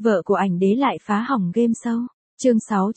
Vợ của ảnh đế lại phá hỏng game show. Chương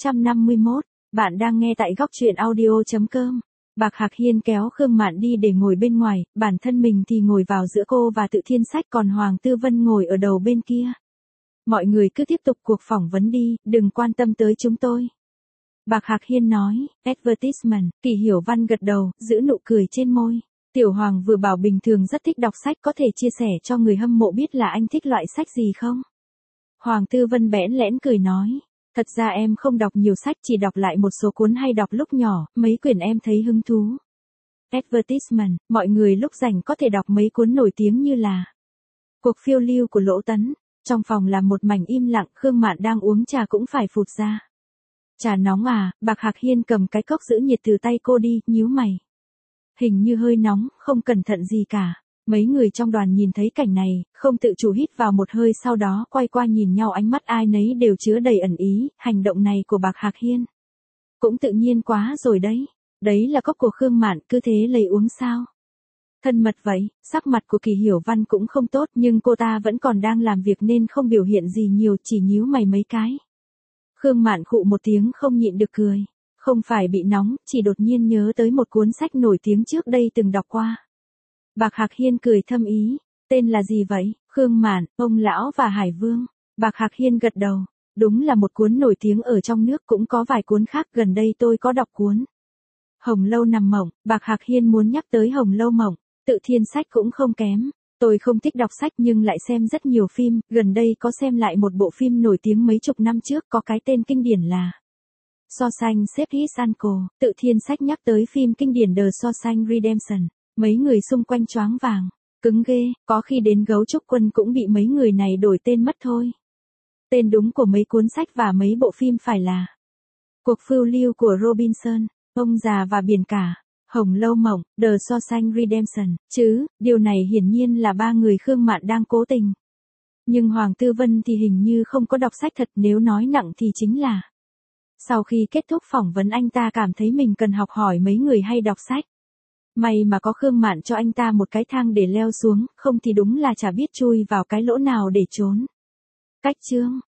651, bạn đang nghe tại góc truyện audio.com. Bạc Hạc Hiên kéo Khương Mạn đi để ngồi bên ngoài, bản thân mình thì ngồi vào giữa cô và Tự Thiên Sách, còn Hoàng Tư Vân ngồi ở đầu bên kia. Mọi người cứ tiếp tục cuộc phỏng vấn đi, đừng quan tâm tới chúng tôi. Bạc Hạc Hiên nói, advertisement. Kỳ Hiểu Văn gật đầu, giữ nụ cười trên môi. Tiểu Hoàng vừa bảo bình thường rất thích đọc sách, có thể chia sẻ cho người hâm mộ biết là anh thích loại sách gì không? Hoàng Tư Vân bẽn lẽn cười nói, thật ra em không đọc nhiều sách, chỉ đọc lại một số cuốn hay đọc lúc nhỏ, mấy quyển em thấy hứng thú. Advertisement, mọi người lúc rảnh có thể đọc mấy cuốn nổi tiếng như là Cuộc phiêu lưu của Lỗ Tấn. Trong phòng là một mảnh im lặng, Khương Mạn đang uống trà cũng phải phụt ra. Trà nóng à? Bạc Hạc Hiên cầm cái cốc giữ nhiệt từ tay cô đi, nhíu mày. Hình như hơi nóng, không cẩn thận gì cả. Mấy người trong đoàn nhìn thấy cảnh này, không tự chủ hít vào một hơi, sau đó quay qua nhìn nhau, ánh mắt ai nấy đều chứa đầy ẩn ý. Hành động này của Bạc Hạc Hiên cũng tự nhiên quá rồi đấy. Đấy là cốc của Khương Mạn, cứ thế lấy uống sao? Thân mật vậy. Sắc mặt của Kỳ Hiểu Văn cũng không tốt, nhưng cô ta vẫn còn đang làm việc nên không biểu hiện gì nhiều, chỉ nhíu mày mấy cái. Khương Mạn khụ một tiếng không nhịn được cười. Không phải bị nóng, chỉ đột nhiên nhớ tới một cuốn sách nổi tiếng trước đây từng đọc qua. Bạc Hạc Hiên cười thâm ý. Tên là gì vậy? Khương Mạn, Ông Lão và Hải Vương. Bạc Hạc Hiên gật đầu. Đúng là một cuốn nổi tiếng ở trong nước, cũng có vài cuốn khác, gần đây tôi có đọc cuốn Hồng Lâu Nằm Mộng. Bạc Hạc Hiên muốn nhắc tới Hồng Lâu Mộng. Tự Thiên Sách cũng không kém. Tôi không thích đọc sách nhưng lại xem rất nhiều phim, gần đây có xem lại một bộ phim nổi tiếng mấy chục năm trước, có cái tên kinh điển là Shawshank Redemption. Tự Thiên Sách nhắc tới phim kinh điển The Shawshank Redemption. Mấy người xung quanh choáng váng. Cứng ghê, có khi đến Gấu Trúc Quân cũng bị mấy người này đổi tên mất thôi. Tên đúng của mấy cuốn sách và mấy bộ phim phải là Cuộc phiêu lưu của Robinson, Ông Già và Biển Cả, Hồng Lâu Mộng, The Shawshank Redemption, chứ, điều này hiển nhiên là ba người Khương Mạn đang cố tình. Nhưng Hoàng Tư Vân thì hình như không có đọc sách thật, nếu nói nặng thì chính là sau khi kết thúc phỏng vấn anh ta cảm thấy mình cần học hỏi mấy người hay đọc sách. May mà có Khương Mạn cho anh ta một cái thang để leo xuống, không thì đúng là chả biết chui vào cái lỗ nào để trốn. Cách chương